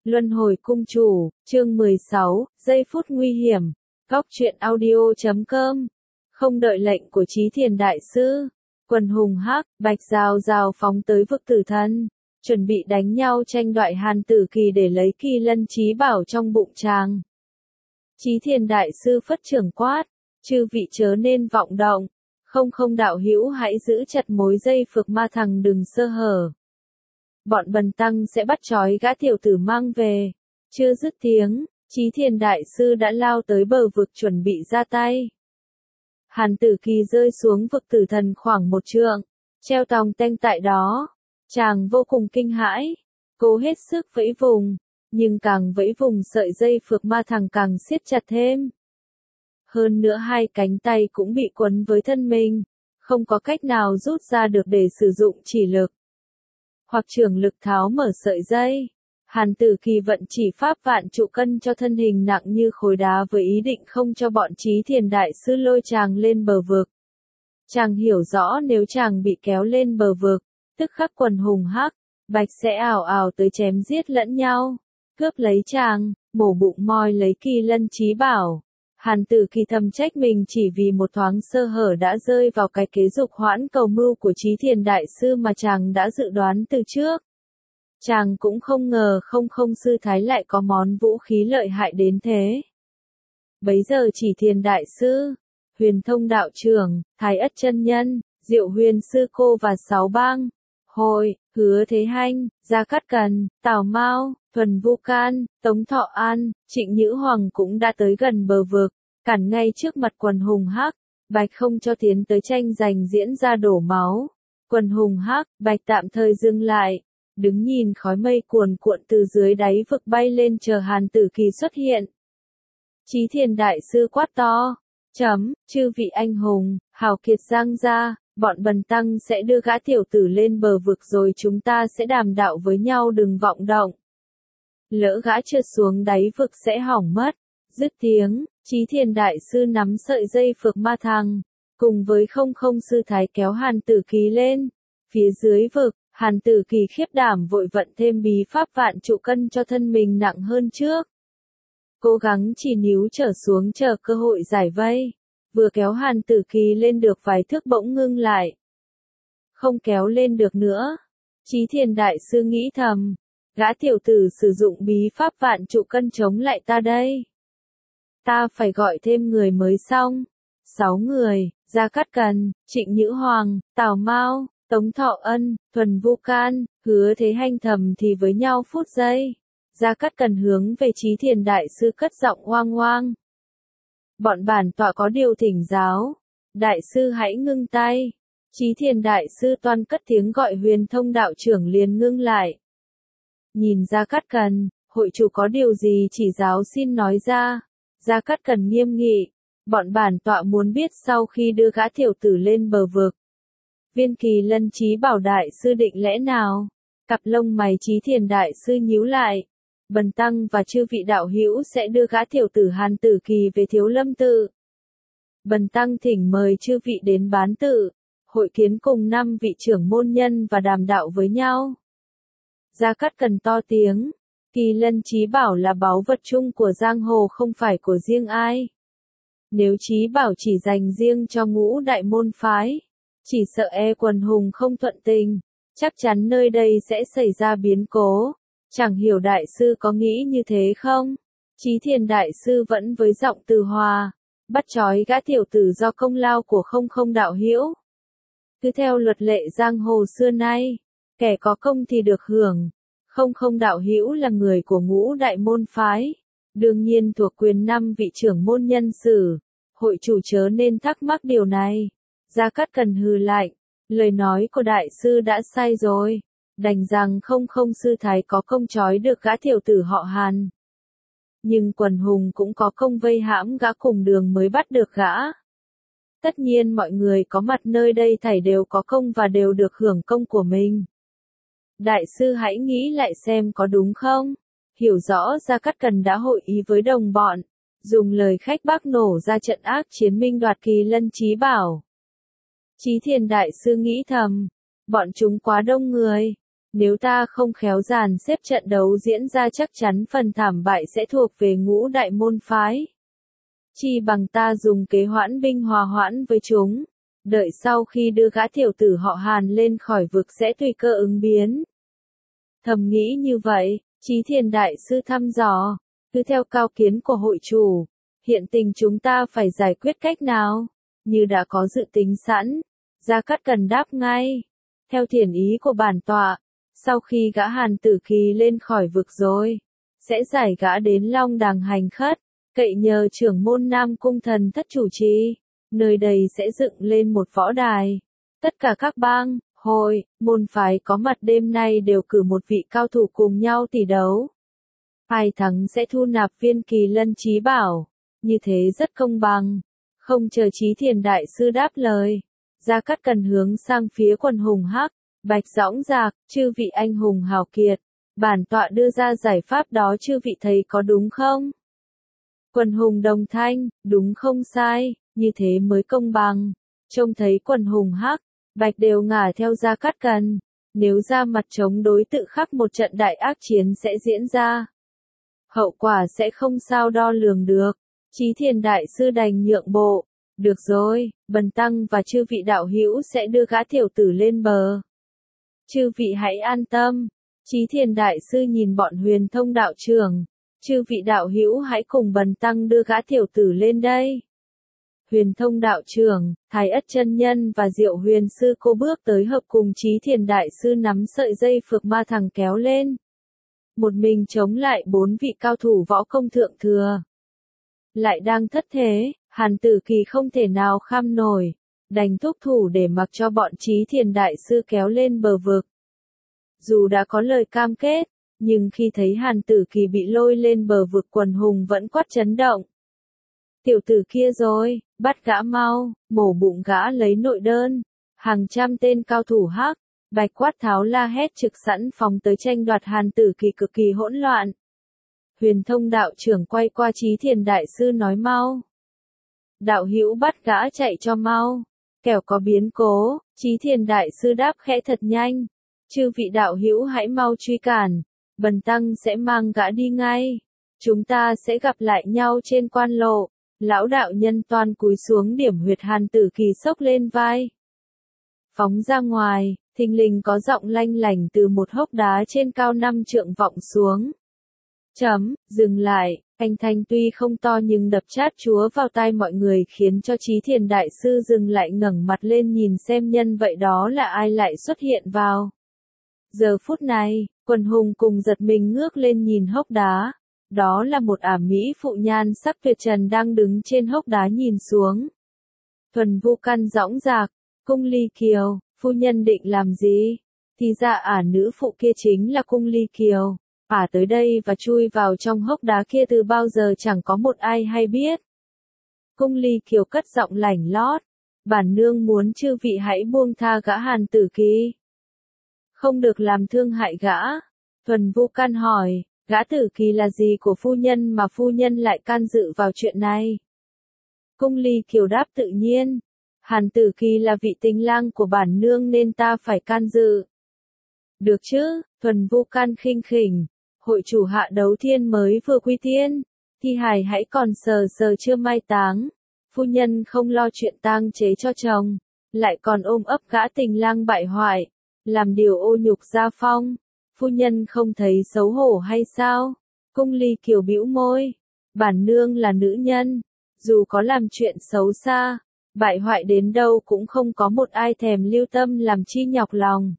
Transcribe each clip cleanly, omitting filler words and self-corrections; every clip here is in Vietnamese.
Luân hồi cung chủ, chương 16, giây phút nguy hiểm. Góc truyện audio.com. Không đợi lệnh của Chí Thiền Đại Sư, quần hùng hắc, bạch rào rào phóng tới vực tử thần, chuẩn bị đánh nhau tranh đoại Hàn Tử Kỳ để lấy Kỳ Lân Chí Bảo trong bụng chàng. Chí Thiền Đại Sư phất trưởng quát, chư vị chớ nên vọng động, không đạo hữu hãy giữ chặt mối dây phược ma thằng đừng sơ hở. Bọn bần tăng sẽ bắt trói gã tiểu tử mang về. Chưa dứt tiếng, Chí Thiền Đại Sư đã lao tới bờ vực chuẩn bị ra tay. Hàn Tử Kỳ rơi xuống vực tử thần khoảng 1 trượng, treo tòng tênh tại đó. Chàng vô cùng kinh hãi, cố hết sức vẫy vùng, nhưng càng vẫy vùng sợi dây phược ma thằng càng siết chặt thêm. Hơn nữa hai cánh tay cũng bị quấn với thân mình, không có cách nào rút ra được để sử dụng chỉ lực hoặc trường lực tháo mở sợi dây. Hàn Tử Kỳ vận chỉ pháp vạn trụ cân cho thân hình nặng như khối đá với ý định không cho bọn Chí Thiền Đại Sư lôi chàng lên bờ vực. Chàng hiểu rõ nếu chàng bị kéo lên bờ vực, tức khắc quần hùng hắc, bạch sẽ ào ào tới chém giết lẫn nhau, cướp lấy chàng, mổ bụng moi lấy Kỳ Lân Chí Bảo. Hàn Tử Kỳ thầm trách mình chỉ vì một thoáng sơ hở đã rơi vào cái kế dục hoãn cầu mưu của Chí Thiền Đại Sư mà chàng đã dự đoán từ trước. Chàng cũng không ngờ không sư thái lại có món vũ khí lợi hại đến thế. Bấy giờ Chỉ Thiền Đại Sư, Huyền Thông Đạo Trưởng, Thái Ất Chân Nhân, Diệu Huyền Sư Cô và 6 bang, Hội, Hứa Thế Hanh, Gia Cát Cần, Tào Mao, Thuần Vu Can, Tống Thọ An, Trịnh Nhữ Hoàng cũng đã tới gần bờ vực, cản ngay trước mặt quần hùng hắc, bạch không cho tiến tới tranh giành diễn ra đổ máu. Quần hùng hắc, bạch tạm thời dừng lại, đứng nhìn khói mây cuồn cuộn từ dưới đáy vực bay lên chờ Hàn Tử Kỳ xuất hiện. Chí Thiền Đại Sư quát to, chư vị anh hùng, hào kiệt giang gia, bọn bần tăng sẽ đưa gã tiểu tử lên bờ vực rồi chúng ta sẽ đàm đạo với nhau đừng vọng động. Lỡ gã trượt xuống đáy vực sẽ hỏng mất. Dứt tiếng, Chí Thiền Đại Sư nắm sợi dây phược ma thằng, cùng với không sư thái kéo Hàn Tử Kỳ lên. Phía dưới vực, Hàn Tử Kỳ khiếp đảm vội vận thêm bí pháp vạn trụ cân cho thân mình nặng hơn trước. Cố gắng chỉ níu trở xuống chờ cơ hội giải vây. Vừa kéo Hàn Tử Kỳ lên được vài thước bỗng ngưng lại. Không kéo lên được nữa. Chí Thiền Đại Sư nghĩ thầm, gã tiểu tử sử dụng bí pháp vạn trụ cân chống lại ta đây. Ta phải gọi thêm người mới xong. 6 người, Gia Cát Cần, Trịnh Nhữ Hoàng, Tào Mao, Tống Thọ Ân, Thuần Vu Can, Hứa Thế Hanh thầm thì với nhau phút giây. Gia Cát Cần hướng về Chí Thiền Đại Sư cất giọng oang oang. Bọn bản tọa có điều thỉnh giáo. Đại sư hãy ngưng tay. Chí Thiền Đại Sư toan cất tiếng gọi Huyền Thông Đạo Trưởng liền ngưng lại. Nhìn Gia Cát Cần, hội chủ có điều gì chỉ giáo xin nói ra. Gia Cát Cần nghiêm nghị. Bọn bản tọa muốn biết sau khi đưa gã tiểu tử lên bờ vực, viên Kỳ Lân Chí Bảo Đại Sư định lẽ nào? Cặp lông mày Chí Thiền Đại Sư nhíu lại. Bần tăng và chư vị đạo hữu sẽ đưa gã tiểu tử Hàn Tử Kỳ về Thiếu Lâm Tự. Bần tăng thỉnh mời chư vị đến Bán Tự, hội kiến cùng 5 vị trưởng môn nhân và đàm đạo với nhau. Gia Cát Cần to tiếng, Kỳ Lân Chí Bảo là báu vật chung của giang hồ không phải của riêng ai. Nếu Chí Bảo chỉ dành riêng cho Ngũ Đại môn phái, chỉ sợ quần hùng không thuận tình, chắc chắn nơi đây sẽ xảy ra biến cố. Chẳng hiểu Đại Sư có nghĩ như thế không? Chí Thiền Đại Sư vẫn với giọng từ hòa, bắt trói gã tiểu tử do công lao của không đạo hữu. Cứ theo luật lệ giang hồ xưa nay, kẻ có công thì được hưởng. Không đạo hữu là người của Ngũ Đại môn phái, đương nhiên thuộc quyền 5 vị trưởng môn nhân sử. Hội chủ chớ nên thắc mắc điều này. Gia Cát Cần hừ lạnh, lời nói của Đại Sư đã sai rồi. Đành rằng không sư thái có công trói được gã tiểu tử họ Hàn. Nhưng quần hùng cũng có công vây hãm gã cùng đường mới bắt được gã. Tất nhiên mọi người có mặt nơi đây thảy đều có công và đều được hưởng công của mình. Đại sư hãy nghĩ lại xem có đúng không? Hiểu rõ Gia Cát Cần đã hội ý với đồng bọn, dùng lời khách bác nổ ra trận ác chiến minh đoạt Kỳ Lân Chí Bảo. Chí Thiền Đại Sư nghĩ thầm, bọn chúng quá đông người, Nếu ta không khéo dàn xếp trận đấu diễn ra chắc chắn phần thảm bại sẽ thuộc về Ngũ Đại môn phái. Chi bằng ta dùng kế hoãn binh hòa hoãn với chúng. Đợi sau khi đưa gã tiểu tử họ Hàn lên khỏi vực sẽ tùy cơ ứng biến. Thầm nghĩ như vậy, Chí Thiền Đại Sư thăm dò, cứ theo cao kiến của hội chủ, hiện tình chúng ta phải giải quyết cách nào? Như đã có dự tính sẵn, Gia Cát Cần đáp ngay. Theo thiền ý của bản tọa, sau khi gã Hàn Tử Kỳ lên khỏi vực rồi, sẽ giải gã đến Long Đằng hành khất, cậy nhờ trưởng môn Nam Cung Thần Thất chủ trì, nơi đây sẽ dựng lên một võ đài. Tất cả các bang, hội, môn phái có mặt đêm nay đều cử một vị cao thủ cùng nhau tỷ đấu. Ai thắng sẽ thu nạp viên kỳ lân trí bảo, như thế rất công bằng. Không chờ Chí Thiền Đại Sư đáp lời, Gia Cát Cần hướng sang phía Quần Hùng Hắc, Bạch dõng dạc, chư vị anh hùng hào kiệt, bản tọa đưa ra giải pháp đó chư vị thấy có đúng không? Quần hùng đồng thanh, đúng không sai, như thế mới công bằng. Trông thấy Quần Hùng Hắc, Bạch đều ngả theo Gia Cát Cần, nếu ra mặt chống đối tự khắc một trận đại ác chiến sẽ diễn ra. Hậu quả sẽ không sao đo lường được. Chí Thiền Đại Sư đành nhượng bộ. Được rồi, Bần Tăng và chư vị đạo hữu sẽ đưa gã tiểu tử lên bờ. Chư vị hãy an tâm. Chí Thiền Đại Sư nhìn bọn Huyền Thông đạo trưởng. Chư vị đạo hữu hãy cùng Bần Tăng đưa gã tiểu tử lên đây. Huyền Thông đạo trưởng, Thái Ất chân nhân và Diệu Huyền sư cô bước tới hợp cùng Chí Thiền Đại Sư nắm sợi dây phược ma thằng kéo lên. Một mình chống lại 4 vị cao thủ võ công thượng thừa. Lại đang thất thế, Hàn Tử Kỳ không thể nào kham nổi, đành thúc thủ để mặc cho bọn Chí Thiền Đại Sư kéo lên bờ vực. Dù đã có lời cam kết, nhưng khi thấy Hàn Tử Kỳ bị lôi lên bờ vực Quần hùng vẫn quát chấn động. Tiểu tử kia rồi, bắt gã mau, mổ bụng gã lấy nội đơn. Hàng trăm tên cao thủ Hắc, Bạch quát tháo la hét trực sẵn phóng tới tranh đoạt Hàn Tử Kỳ cực kỳ hỗn loạn. Huyền Thông đạo trưởng quay qua Chí Thiền Đại Sư nói mau. Đạo hữu bắt gã chạy cho mau, kẻo có biến cố. Chí Thiền Đại Sư đáp khẽ thật nhanh. Chư vị đạo hữu hãy mau truy cản, Bần Tăng sẽ mang gã đi ngay. Chúng ta sẽ gặp lại nhau trên quan lộ. Lão đạo nhân toan cúi xuống điểm huyệt Hàn Tử Kỳ xốc lên vai. Phóng ra ngoài, thình lình có giọng lanh lảnh từ một hốc đá trên cao 5 trượng vọng xuống. Dừng lại, thanh thanh tuy không to nhưng đập chát chúa vào tai mọi người khiến cho Chí Thiền Đại Sư dừng lại ngẩng mặt lên nhìn xem nhân vậy đó là ai lại xuất hiện vào. Giờ phút này, Quần hùng cùng giật mình ngước lên nhìn hốc đá. Đó là một ả mỹ phụ nhan sắc tuyệt trần đang đứng trên hốc đá nhìn xuống. Thuần Vu Căn dõng dạc, Cung Ly Kiều, phu nhân định làm gì? Thì ra ả nữ phụ kia chính là Cung Ly Kiều. Ả tới đây và chui vào trong hốc đá kia từ bao giờ chẳng có một ai hay biết. Cung Ly Kiều cất giọng lảnh lót. Bản nương muốn chư vị hãy buông tha gã Hàn Tử Kỳ. Không được làm thương hại gã. Thuần Vu Căn hỏi. Gã Tử Kỳ là gì của phu nhân mà phu nhân lại can dự vào chuyện này? Cung Ly Kiều đáp tự nhiên. Hàn Tử Kỳ là vị tình lang của bản nương nên ta phải can dự. Được chứ, Thuần Vu Căn khinh khỉnh. Hội chủ Hạ Đấu Thiên mới vừa quy tiên. Thi hài hãy còn sờ sờ chưa mai táng. Phu nhân không lo chuyện tang chế cho chồng. Lại còn ôm ấp gã tình lang bại hoại. Làm điều ô nhục gia phong. Phu nhân không thấy xấu hổ hay sao? Cung Ly Kiều bĩu môi. Bản nương là nữ nhân. Dù có làm chuyện xấu xa, bại hoại đến đâu cũng không có một ai thèm lưu tâm làm chi nhọc lòng.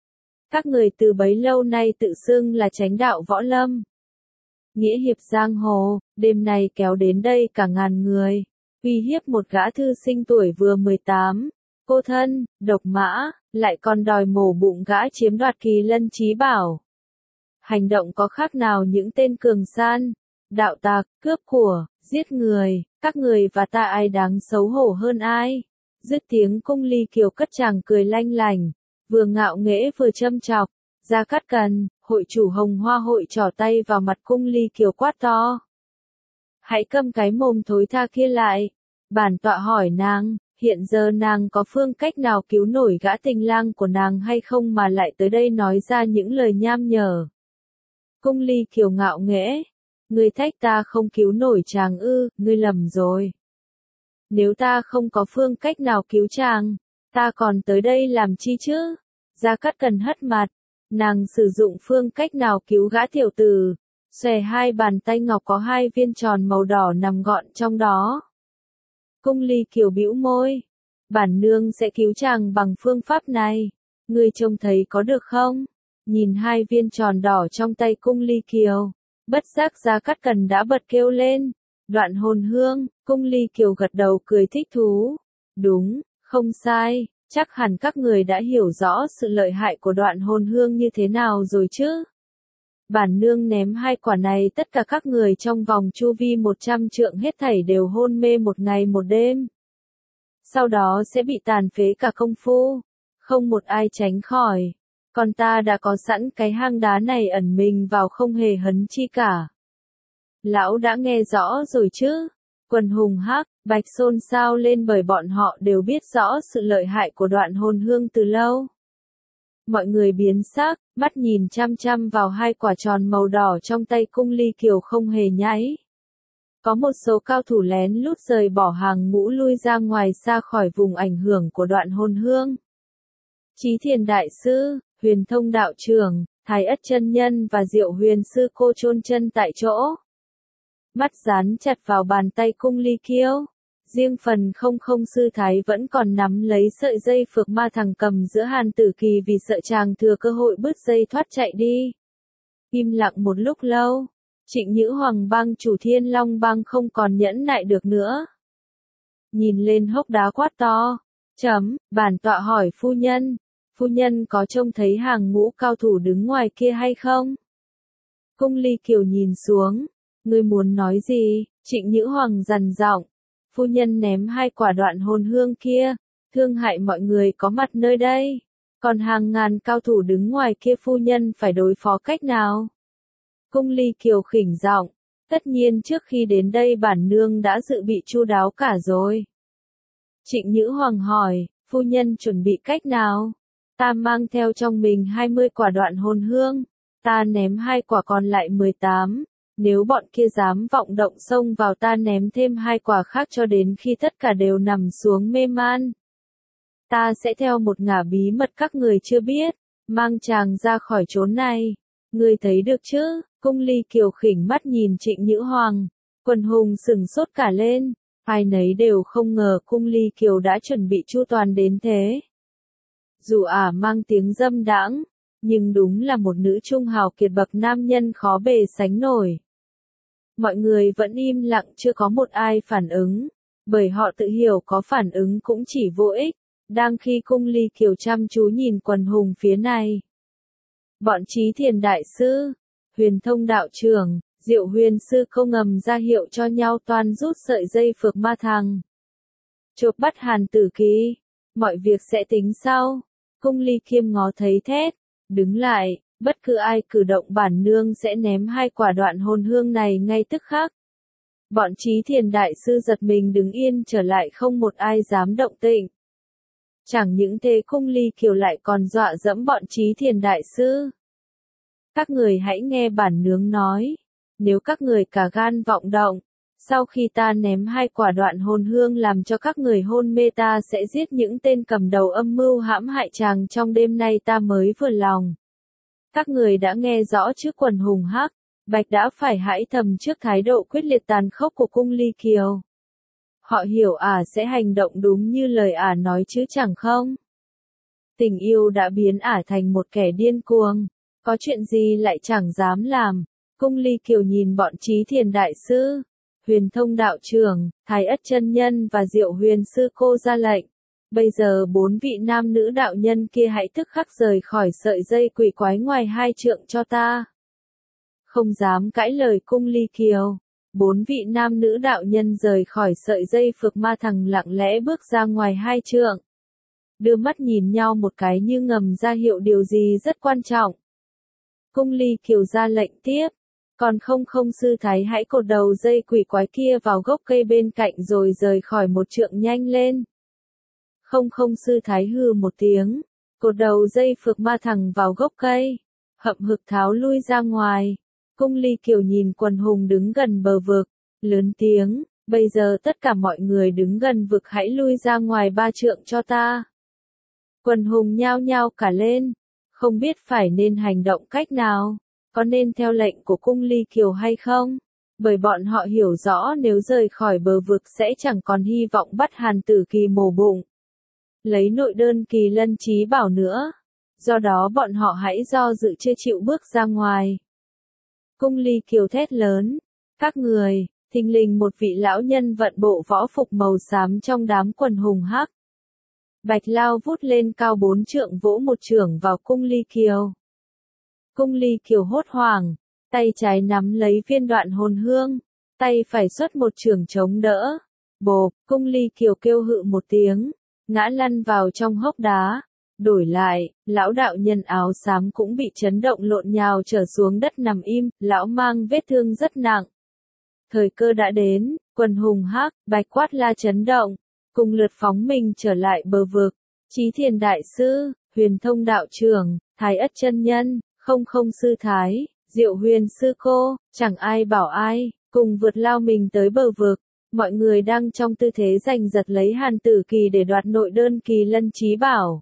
Các người từ bấy lâu nay tự xưng là chánh đạo võ lâm. Nghĩa hiệp giang hồ, đêm nay kéo đến đây cả ngàn người. Uy hiếp một gã thư sinh tuổi vừa 18. Cô thân, độc mã, lại còn đòi mổ bụng gã chiếm đoạt kỳ lân trí bảo. Hành động có khác nào những tên cường san, đạo tặc, cướp của, giết người, các người và ta ai đáng xấu hổ hơn ai? Dứt tiếng Cung Ly Kiều cất chàng cười lanh lành, vừa ngạo nghễ vừa châm chọc. Gia Cát Cần, hội chủ Hồng Hoa hội trỏ tay vào mặt Cung Ly Kiều quát to. Hãy câm cái mồm thối tha kia lại. Bản tọa hỏi nàng, Hiện giờ nàng có phương cách nào cứu nổi gã tình lang của nàng hay không mà lại tới đây nói ra những lời nham nhở. Cung Ly Kiều ngạo nghễ. Ngươi thách ta không cứu nổi chàng ư, ngươi lầm rồi. Nếu ta không có phương cách nào cứu chàng, ta còn tới đây làm chi chứ? Gia Cát Cần hất mặt. Nàng sử dụng phương cách nào cứu gã tiểu tử? Xòe hai bàn tay ngọc có hai viên tròn màu đỏ nằm gọn trong đó. Cung Ly Kiều bĩu môi. Bản nương sẽ cứu chàng bằng phương pháp này. Ngươi trông thấy có được không? Nhìn hai viên tròn đỏ trong tay Cung Ly Kiều. Bất giác Gia Cát Cần đã bật kêu lên. Đoạn hồn hương. Cung Ly Kiều gật đầu cười thích thú. Đúng, không sai. Chắc hẳn các người đã hiểu rõ sự lợi hại của đoạn hồn hương như thế nào rồi chứ? Bản nương ném hai quả này tất cả các người trong vòng chu vi 100 trượng hết thảy đều hôn mê một ngày một đêm. Sau đó sẽ bị tàn phế cả công phu. Không một ai tránh khỏi. Còn ta đã có sẵn cái hang đá này ẩn mình vào không hề hấn chi cả. Lão đã nghe rõ rồi chứ? Quần hùng hắc, bạch xôn xao lên bởi bọn họ đều biết rõ sự lợi hại của đoạn hồn hương từ lâu. Mọi người biến sắc, mắt nhìn chăm chăm vào hai quả tròn màu đỏ trong tay Cung Ly Kiều không hề nháy. Có một số cao thủ lén lút rời bỏ hàng ngũ lui ra ngoài xa khỏi vùng ảnh hưởng của đoạn hồn hương. Chí Thiền Đại Sư, Huyền Thông Đạo Trưởng, Thái Ất Chân Nhân và Diệu Huyền Sư Cô chôn chân tại chỗ. Mắt dán chặt vào bàn tay Cung Ly Kiều. Riêng phần không sư thái vẫn còn nắm lấy sợi dây phược ma thằng cầm giữa Hàn Tử Kỳ vì sợ chàng thừa cơ hội bứt dây thoát chạy đi. Im lặng một lúc lâu, Trịnh Nhữ Hoàng Bang chủ Thiên Long Bang không còn nhẫn nại được nữa. Nhìn lên hốc đá quát to. Bản tọa hỏi phu nhân có trông thấy hàng ngũ cao thủ đứng ngoài kia hay không? Cung Ly Kiều nhìn xuống. Ngươi muốn nói gì? Trịnh Nhữ Hoàng dằn giọng. Phu nhân ném hai quả đoạn hồn hương kia, thương hại mọi người có mặt nơi đây. Còn hàng ngàn cao thủ đứng ngoài kia phu nhân phải đối phó cách nào? Cung Ly Kiều khỉnh giọng. Tất nhiên trước khi đến đây bản nương đã dự bị chu đáo cả rồi. Trịnh Nhữ Hoàng hỏi, phu nhân chuẩn bị cách nào? Ta mang theo trong mình 20 quả đoạn hồn hương. Ta ném hai quả còn lại 18. Nếu bọn kia dám vọng động xông vào ta ném thêm hai quả khác cho đến khi tất cả đều nằm xuống mê man. Ta sẽ theo một ngả bí mật các người chưa biết, mang chàng ra khỏi chốn này. Người thấy được chứ? Cung Ly Kiều khỉnh mắt nhìn Trịnh Nhữ Hoàng. Quần hùng sừng sốt cả lên. Ai nấy đều không ngờ Cung Ly Kiều đã chuẩn bị chu toàn đến thế. Dù mang tiếng dâm đãng, nhưng đúng là một nữ trung hào kiệt bậc nam nhân khó bề sánh nổi. Mọi người vẫn im lặng chưa có một ai phản ứng, bởi họ tự hiểu có phản ứng cũng chỉ vô ích, đang khi Cung Ly Kiều chăm chú nhìn quần hùng phía này. Bọn Chí Thiền Đại Sư, Huyền Thông Đạo Trưởng, Diệu Huyền Sư không ngầm ra hiệu cho nhau toan rút sợi dây phược ma thằng. Chộp bắt Hàn Tử Kỳ, mọi việc sẽ tính sau. Cung Ly Kiều ngó thấy thét, đứng lại. Bất cứ ai cử động bản nương sẽ ném hai quả đoạn hồn hương này ngay tức khắc. Bọn Chí Thiền Đại Sư giật mình đứng yên trở lại không một ai dám động tĩnh. Chẳng những thế Cung Ly Kiều lại còn dọa dẫm bọn Chí Thiền Đại Sư. Các người hãy nghe bản nương nói. Nếu các người cả gan vọng động, sau khi ta ném hai quả đoạn hồn hương làm cho các người hôn mê ta sẽ giết những tên cầm đầu âm mưu hãm hại chàng trong đêm nay ta mới vừa lòng. Các người đã nghe rõ chứ quần hùng hắc, bạch đã phải hãi thầm trước thái độ quyết liệt tàn khốc của Cung Ly Kiều. Họ hiểu sẽ hành động đúng như lời nói chứ chẳng không? Tình yêu đã biến thành một kẻ điên cuồng, có chuyện gì lại chẳng dám làm. Cung Ly Kiều nhìn bọn Chí Thiền Đại Sư, Huyền Thông Đạo Trưởng, Thái Ất Chân Nhân và Diệu Huyền Sư Cô ra lệnh. Bây giờ 4 vị nam nữ đạo nhân kia hãy tức khắc rời khỏi sợi dây quỷ quái ngoài 2 trượng cho ta. Không dám cãi lời Cung Ly Kiều. 4 vị nam nữ đạo nhân rời khỏi sợi dây phược ma thằng lặng lẽ bước ra ngoài 2 trượng. Đưa mắt nhìn nhau một cái như ngầm ra hiệu điều gì rất quan trọng. Cung Ly Kiều ra lệnh tiếp. Còn không sư thái hãy cột đầu dây quỷ quái kia vào gốc cây bên cạnh rồi rời khỏi 1 trượng nhanh lên. Không không sư thái hừ một tiếng, cột đầu dây phược ma thẳng vào gốc cây, hậm hực tháo lui ra ngoài. Cung Ly Kiều nhìn quần hùng đứng gần bờ vực, lớn tiếng, bây giờ tất cả mọi người đứng gần vực hãy lui ra ngoài 3 trượng cho ta. Quần hùng nhao nhao cả lên, không biết phải nên hành động cách nào, có nên theo lệnh của Cung Ly Kiều hay không, bởi bọn họ hiểu rõ nếu rời khỏi bờ vực sẽ chẳng còn hy vọng bắt Hàn Tử Kỳ mổ bụng, lấy nội đơn Kỳ Lân Chí Bảo nữa, do đó bọn họ hãy do dự chưa chịu bước ra ngoài. Cung Ly Kiều thét lớn, các người, thình lình một vị lão nhân vận bộ võ phục màu xám trong đám quần hùng hắc. Bạch Lao vút lên cao 4 trượng vỗ một chưởng vào Cung Ly Kiều. Cung Ly Kiều hốt hoảng, tay trái nắm lấy viên đoạn hồn hương, tay phải xuất một chưởng chống đỡ. Bộp, Cung Ly Kiều kêu hự một tiếng, ngã lăn vào trong hốc đá. Đổi lại, lão đạo nhân áo xám cũng bị chấn động lộn nhào trở xuống đất nằm im, lão mang vết thương rất nặng. Thời cơ đã đến, quần hùng hắc, bạch quát la chấn động, cùng lượt phóng mình trở lại bờ vực. Chí Thiền Đại Sư, Huyền Thông Đạo Trưởng, Thái Ất Chân Nhân, Không Không Sư Thái, Diệu Huyền Sư Cô, chẳng ai bảo ai, cùng vượt lao mình tới bờ vực. Mọi người đang trong tư thế giành giật lấy Hàn Tử Kỳ để đoạt nội đơn Kỳ Lân Chí Bảo.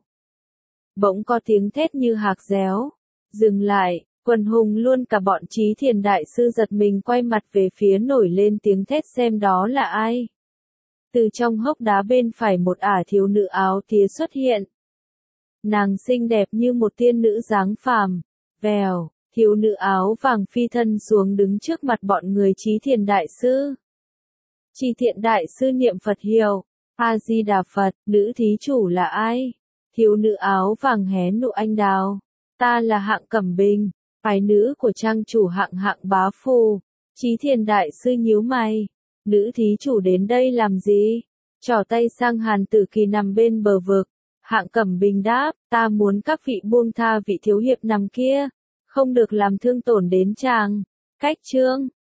Bỗng có tiếng thét như hạc réo. Dừng lại, quần hùng luôn cả bọn Chí Thiền Đại Sư giật mình quay mặt về phía nổi lên tiếng thét xem đó là ai. Từ trong hốc đá bên phải một ả thiếu nữ áo tía xuất hiện. Nàng xinh đẹp như một tiên nữ dáng phàm. Vèo, thiếu nữ áo vàng phi thân xuống đứng trước mặt bọn người Chí Thiền Đại Sư. Chí Thiền Đại Sư niệm Phật hiệu, A-di-đà Phật, nữ thí chủ là ai? Thiếu nữ áo vàng hé nụ anh đào. Ta là Hạng Cẩm Bình, phái nữ của trang chủ Hạng Hạng Bá Phù. Chí Thiền Đại Sư nhíu mày. Nữ thí chủ đến đây làm gì? Trỏ tay sang Hàn Tử Kỳ nằm bên bờ vực. Hạng Cẩm Bình đáp, ta muốn các vị buông tha vị thiếu hiệp nằm kia. Không được làm thương tổn đến chàng. Cách chương.